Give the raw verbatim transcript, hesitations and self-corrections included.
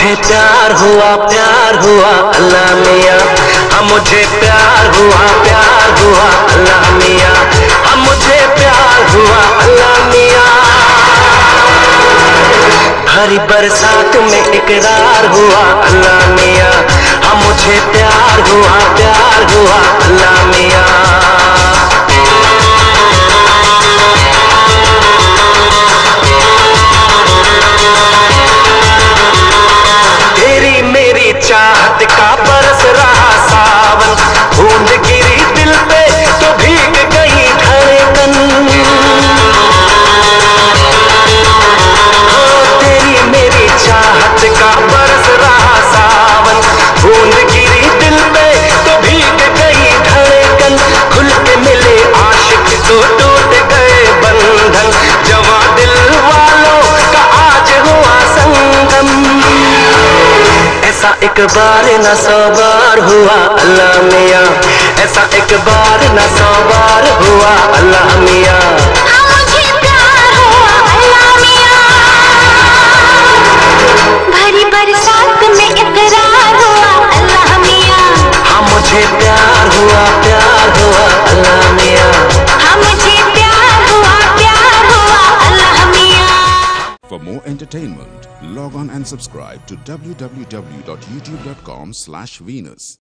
मुझे प्यार हुआ प्यार हुआ अल्लाह मियाँ, हाँ मुझे प्यार हुआ प्यार हुआ अल्लाह मियाँ, हाँ मुझे प्यार हुआ अल्लाह मियाँ। भरी बरसात में इकरार हुआ अल्लाह मियाँ, हाँ मुझे प्यार हुआ प्यार हुआ अल्लाह मियाँ। चाहत का बरस रहा सावन, बूंद गिरी दिल पे तो भीग गई धड़कन। ओ तेरी मेरी चाहत का बरस रहा सावन, बूंद गिरी दिल पे तो भीग गई धड़कन। खुल के मिले आशिक तो टूट गए बंधन, जवां दिल वालों का आज हुआ संगम। ऐसा एक बार न सौ बार हुआ अल्लाह मियाँ, ऐसा एक बार न सौ बार हुआ अल्लाह मियाँ। हाँ मुझे प्यार हुआ अल्लाह मियाँ, भरी बरसात में इकरार हुआ अल्लाह मियाँ। हाँ मुझे प्यार हुआ प्यार हुआ अल्लाह मियाँ, हाँ मुझे प्यार हुआ प्यार हुआ अल्लाह मियाँ। For more entertainment, log on and subscribe to w w w dot youtube dot com slash Venus.